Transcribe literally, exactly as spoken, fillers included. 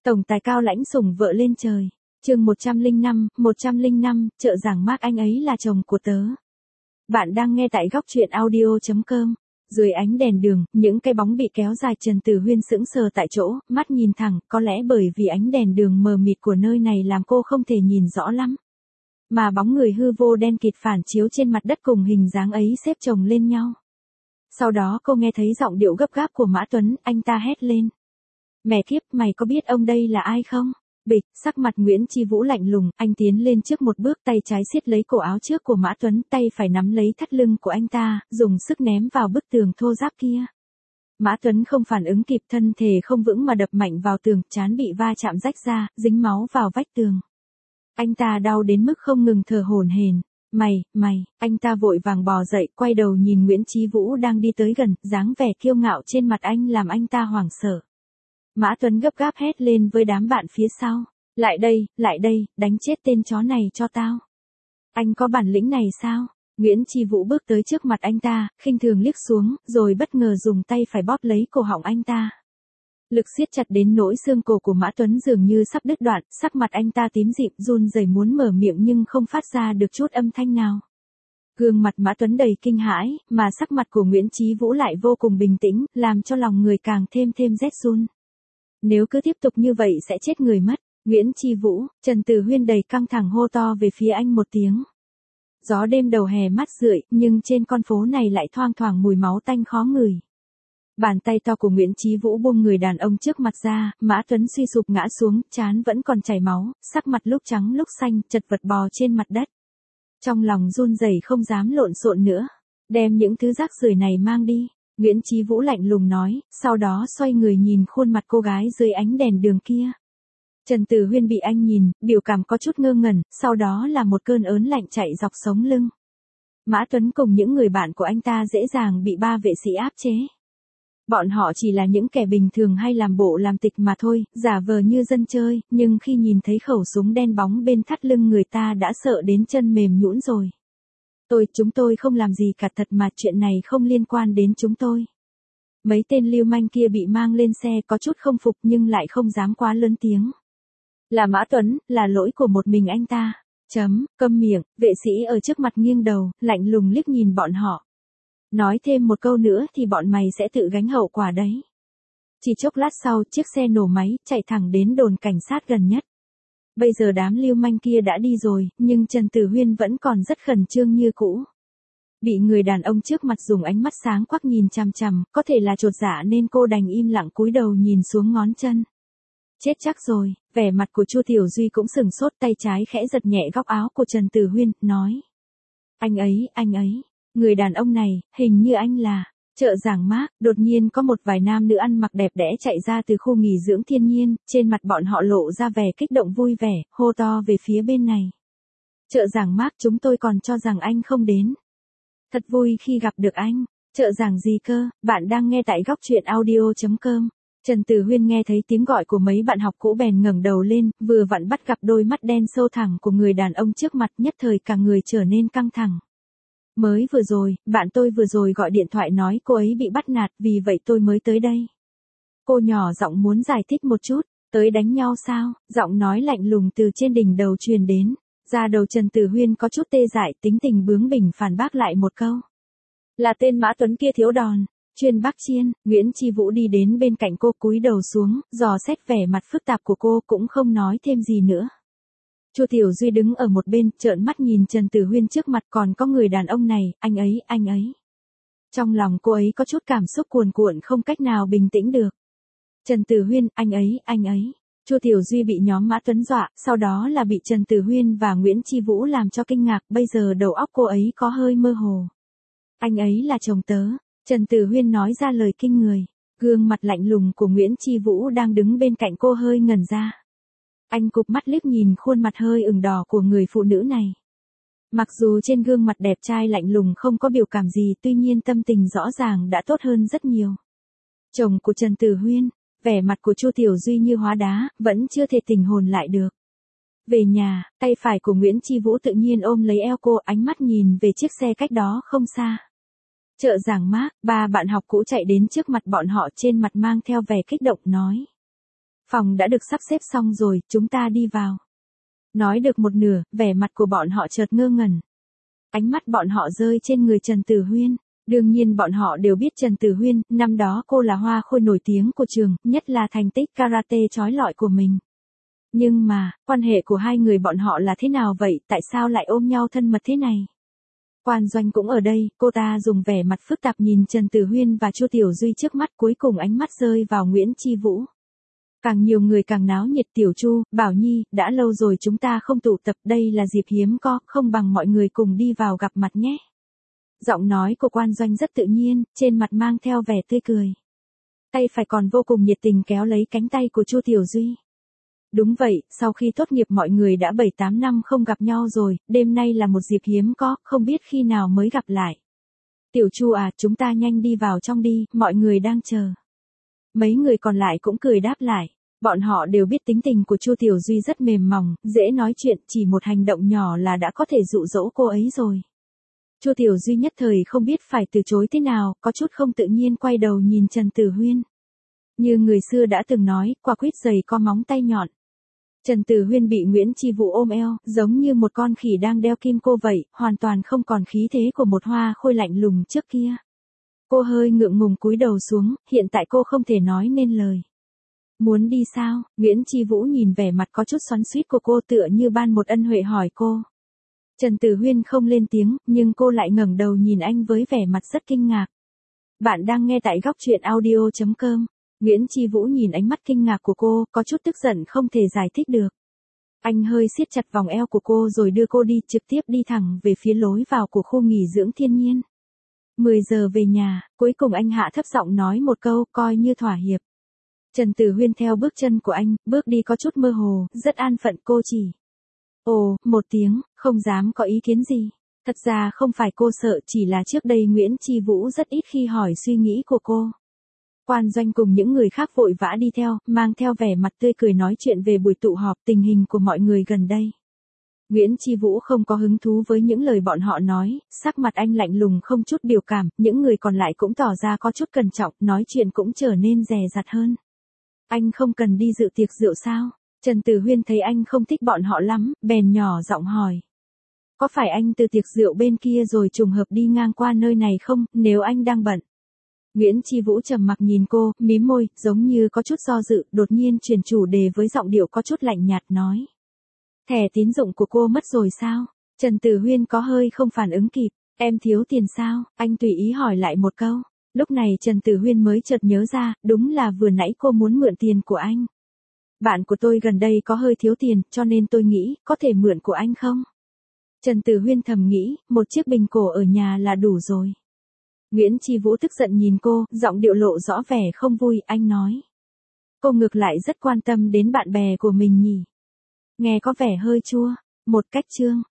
Tổng tài cao lãnh sủng vợ lên trời. Chương một trăm lẻ năm, một trăm lẻ năm, trợ giảng Mark anh ấy là chồng của tớ. Bạn đang nghe tại góc truyện audio chấm com. Dưới ánh đèn đường, những cái bóng bị kéo dài, Trần Tử Huyên sững sờ tại chỗ, mắt nhìn thẳng, có lẽ bởi vì ánh đèn đường mờ mịt của nơi này làm cô không thể nhìn rõ lắm. Mà bóng người hư vô đen kịt phản chiếu trên mặt đất cùng hình dáng ấy xếp chồng lên nhau. Sau đó cô nghe thấy giọng điệu gấp gáp của Mã Tuấn, anh ta hét lên. Mẹ kiếp, mày có biết ông đây là ai không? Bịch, sắc mặt Nguyễn Chi Vũ lạnh lùng, anh tiến lên trước một bước, tay trái siết lấy cổ áo trước của Mã Tuấn, tay phải nắm lấy thắt lưng của anh ta, dùng sức ném vào bức tường thô ráp kia. Mã Tuấn không phản ứng kịp, thân thể không vững mà đập mạnh vào tường, trán bị va chạm rách ra, dính máu vào vách tường. Anh ta đau đến mức không ngừng thở hổn hển. Mày, mày, anh ta vội vàng bò dậy, quay đầu nhìn Nguyễn Chí Vũ đang đi tới gần, dáng vẻ kiêu ngạo trên mặt anh làm anh ta hoảng sợ. Mã Tuấn gấp gáp hét lên với đám bạn phía sau. Lại đây, lại đây, đánh chết tên chó này cho tao. Anh có bản lĩnh này sao? Nguyễn Chi Vũ bước tới trước mặt anh ta, khinh thường liếc xuống, rồi bất ngờ dùng tay phải bóp lấy cổ họng anh ta. Lực siết chặt đến nỗi xương cổ của Mã Tuấn dường như sắp đứt đoạn, sắc mặt anh ta tím dịm, run rẩy muốn mở miệng nhưng không phát ra được chút âm thanh nào. Gương mặt Mã Tuấn đầy kinh hãi, mà sắc mặt của Nguyễn Chí Vũ lại vô cùng bình tĩnh, làm cho lòng người càng thêm thêm rét run. Nếu cứ tiếp tục như vậy sẽ chết người mất. Nguyễn Chi Vũ, Trần Tử Huyên đầy căng thẳng hô to về phía anh một tiếng. Gió đêm đầu hè mát rượi, nhưng trên con phố này lại thoang thoảng mùi máu tanh khó ngửi. Bàn tay to của Nguyễn Chí Vũ buông người đàn ông trước mặt ra, Mã Tuấn suy sụp ngã xuống, trán vẫn còn chảy máu, sắc mặt lúc trắng lúc xanh, chật vật bò trên mặt đất. Trong lòng run rẩy không dám lộn xộn nữa. Đem những thứ rác rưởi này mang đi. Nguyễn Chí Vũ lạnh lùng nói, sau đó xoay người nhìn khuôn mặt cô gái dưới ánh đèn đường kia. Trần Tử Huyên bị anh nhìn, biểu cảm có chút ngơ ngẩn, sau đó là một cơn ớn lạnh chạy dọc sống lưng. Mã Tuấn cùng những người bạn của anh ta dễ dàng bị ba vệ sĩ áp chế. Bọn họ chỉ là những kẻ bình thường hay làm bộ làm tịch mà thôi, giả vờ như dân chơi, nhưng khi nhìn thấy khẩu súng đen bóng bên thắt lưng người ta đã sợ đến chân mềm nhũn rồi. Tôi, chúng tôi không làm gì cả, thật mà, chuyện này không liên quan đến chúng tôi. Mấy tên lưu manh kia bị mang lên xe có chút không phục nhưng lại không dám quá lớn tiếng. Là Mã Tuấn, là lỗi của một mình anh ta. Chấm, câm miệng, vệ sĩ ở trước mặt nghiêng đầu, lạnh lùng liếc nhìn bọn họ. Nói thêm một câu nữa thì bọn mày sẽ tự gánh hậu quả đấy. Chỉ chốc lát sau, chiếc xe nổ máy, chạy thẳng đến đồn cảnh sát gần nhất. Bây giờ đám lưu manh kia đã đi rồi, nhưng Trần Tử Huyên vẫn còn rất khẩn trương như cũ. Bị người đàn ông trước mặt dùng ánh mắt sáng quắc nhìn chằm chằm, có thể là chột dạ nên cô đành im lặng cúi đầu nhìn xuống ngón chân. Chết chắc rồi, vẻ mặt của Chu Tiểu Duy cũng sừng sốt, tay trái khẽ giật nhẹ góc áo của Trần Tử Huyên, nói. Anh ấy, anh ấy, người đàn ông này, hình như anh là... Chợ giảng Mark, đột nhiên có một vài nam nữ ăn mặc đẹp đẽ chạy ra từ khu nghỉ dưỡng thiên nhiên, trên mặt bọn họ lộ ra vẻ kích động vui vẻ, hô to về phía bên này. Chợ giảng Mark, chúng tôi còn cho rằng anh không đến. Thật vui khi gặp được anh. Chợ giảng gì cơ, bạn đang nghe tại góc truyện audio chấm com. Trần Tử Huyên nghe thấy tiếng gọi của mấy bạn học cũ bèn ngẩng đầu lên, vừa vặn bắt gặp đôi mắt đen sâu thẳm của người đàn ông trước mặt, nhất thời cả người trở nên căng thẳng. Mới vừa rồi, bạn tôi vừa rồi gọi điện thoại nói cô ấy bị bắt nạt, vì vậy tôi mới tới đây. Cô nhỏ giọng muốn giải thích một chút, tới đánh nhau sao? Giọng nói lạnh lùng từ trên đỉnh đầu truyền đến. Da đầu Trần Tử Huyên có chút tê dại, tính tình bướng bỉnh phản bác lại một câu. Là tên Mã Tuấn kia thiếu đòn, chuyên bác chiên. Nguyễn Chi Vũ đi đến bên cạnh cô, cúi đầu xuống, dò xét vẻ mặt phức tạp của cô, cũng không nói thêm gì nữa. Chu Tiểu Duy đứng ở một bên, trợn mắt nhìn Trần Tử Huyên trước mặt, còn có người đàn ông này, anh ấy, anh ấy. Trong lòng cô ấy có chút cảm xúc cuồn cuộn không cách nào bình tĩnh được. Trần Tử Huyên, anh ấy, anh ấy. Chu Tiểu Duy bị nhóm Mã Tuấn dọa, sau đó là bị Trần Tử Huyên và Nguyễn Chi Vũ làm cho kinh ngạc, bây giờ đầu óc cô ấy có hơi mơ hồ. Anh ấy là chồng tớ. Trần Tử Huyên nói ra lời kinh người. Gương mặt lạnh lùng của Nguyễn Chi Vũ đang đứng bên cạnh cô hơi ngẩn ra. Anh cụp mắt liếc nhìn khuôn mặt hơi ửng đỏ của người phụ nữ này. Mặc dù trên gương mặt đẹp trai lạnh lùng không có biểu cảm gì, tuy nhiên tâm tình rõ ràng đã tốt hơn rất nhiều. Chồng của Trần Tử Huyên, vẻ mặt của Chu Tiểu Duy như hóa đá, vẫn chưa thể tỉnh hồn lại được. Về nhà, tay phải của Nguyễn Chi Vũ tự nhiên ôm lấy eo cô, ánh mắt nhìn về chiếc xe cách đó không xa. Chợ giảng Mark, ba bạn học cũ chạy đến trước mặt bọn họ, trên mặt mang theo vẻ kích động nói. Phòng đã được sắp xếp xong rồi, chúng ta đi vào. Nói được một nửa, vẻ mặt của bọn họ chợt ngơ ngẩn. Ánh mắt bọn họ rơi trên người Trần Tử Huyên. Đương nhiên bọn họ đều biết Trần Tử Huyên, năm đó cô là hoa khôi nổi tiếng của trường, nhất là thành tích karate chói lọi của mình. Nhưng mà, quan hệ của hai người bọn họ là thế nào vậy, tại sao lại ôm nhau thân mật thế này? Quan Doanh cũng ở đây, cô ta dùng vẻ mặt phức tạp nhìn Trần Tử Huyên và Chu Tiểu Duy trước mắt, cuối cùng ánh mắt rơi vào Nguyễn Chi Vũ. Càng nhiều người càng náo nhiệt. Tiểu Chu, Bảo Nhi, đã lâu rồi chúng ta không tụ tập, đây là dịp hiếm có, không bằng mọi người cùng đi vào gặp mặt nhé. Giọng nói của Quan Doanh rất tự nhiên, trên mặt mang theo vẻ tươi cười. Tay phải còn vô cùng nhiệt tình kéo lấy cánh tay của Chu Tiểu Duy. Đúng vậy, sau khi tốt nghiệp mọi người đã bảy tám năm không gặp nhau rồi, đêm nay là một dịp hiếm có, không biết khi nào mới gặp lại. Tiểu Chu à, chúng ta nhanh đi vào trong đi, mọi người đang chờ. Mấy người còn lại cũng cười đáp lại. Bọn họ đều biết tính tình của Chu Tiểu Duy rất mềm mỏng, dễ nói chuyện, chỉ một hành động nhỏ là đã có thể dụ dỗ cô ấy rồi. Chu Tiểu Duy nhất thời không biết phải từ chối thế nào, có chút không tự nhiên quay đầu nhìn Trần Tử Huyên. Như người xưa đã từng nói, quả quýt dày có móng tay nhọn. Trần Tử Huyên bị Nguyễn Chi Vũ ôm eo, giống như một con khỉ đang đeo kim cô vậy, hoàn toàn không còn khí thế của một hoa khôi lạnh lùng trước kia. Cô hơi ngượng ngùng cúi đầu xuống, hiện tại cô không thể nói nên lời. Muốn đi sao? Nguyễn Chi Vũ nhìn vẻ mặt có chút xoắn xuýt của cô tựa như ban một ân huệ hỏi cô. Trần Tử Huyên không lên tiếng, nhưng cô lại ngẩng đầu nhìn anh với vẻ mặt rất kinh ngạc. Bạn đang nghe tại góc truyện audio chấm com. Nguyễn Chi Vũ nhìn ánh mắt kinh ngạc của cô, có chút tức giận không thể giải thích được. Anh hơi siết chặt vòng eo của cô rồi đưa cô đi, trực tiếp đi thẳng về phía lối vào của khu nghỉ dưỡng Thiên Nhiên. mười giờ về nhà, cuối cùng anh hạ thấp giọng nói một câu, coi như thỏa hiệp. Trần Tử Huyên theo bước chân của anh, bước đi có chút mơ hồ, rất an phận. Cô chỉ ồ, một tiếng, không dám có ý kiến gì. Thật ra không phải cô sợ, chỉ là trước đây Nguyễn Chi Vũ rất ít khi hỏi suy nghĩ của cô. Quan Doanh cùng những người khác vội vã đi theo, mang theo vẻ mặt tươi cười nói chuyện về buổi tụ họp, tình hình của mọi người gần đây. Nguyễn Chi Vũ không có hứng thú với những lời bọn họ nói, sắc mặt anh lạnh lùng không chút biểu cảm, những người còn lại cũng tỏ ra có chút cẩn trọng, nói chuyện cũng trở nên dè dặt hơn. Anh không cần đi dự tiệc rượu sao? Trần Tử Huyên thấy anh không thích bọn họ lắm, bèn nhỏ giọng hỏi. Có phải anh từ tiệc rượu bên kia rồi trùng hợp đi ngang qua nơi này không, nếu anh đang bận? Nguyễn Chi Vũ trầm mặc nhìn cô, mím môi, giống như có chút do dự, đột nhiên chuyển chủ đề với giọng điệu có chút lạnh nhạt nói. Thẻ tín dụng của cô mất rồi sao? Trần Tử Huyên có hơi không phản ứng kịp. Em thiếu tiền sao? Anh tùy ý hỏi lại một câu. Lúc này Trần Tử Huyên mới chợt nhớ ra, đúng là vừa nãy cô muốn mượn tiền của anh. Bạn của tôi gần đây có hơi thiếu tiền, cho nên tôi nghĩ, có thể mượn của anh không? Trần Tử Huyên thầm nghĩ, một chiếc bình cổ ở nhà là đủ rồi. Nguyễn Chi Vũ tức giận nhìn cô, giọng điệu lộ rõ vẻ không vui, anh nói. Cô ngược lại rất quan tâm đến bạn bè của mình nhỉ? Nghe có vẻ hơi chua. Một cách chương,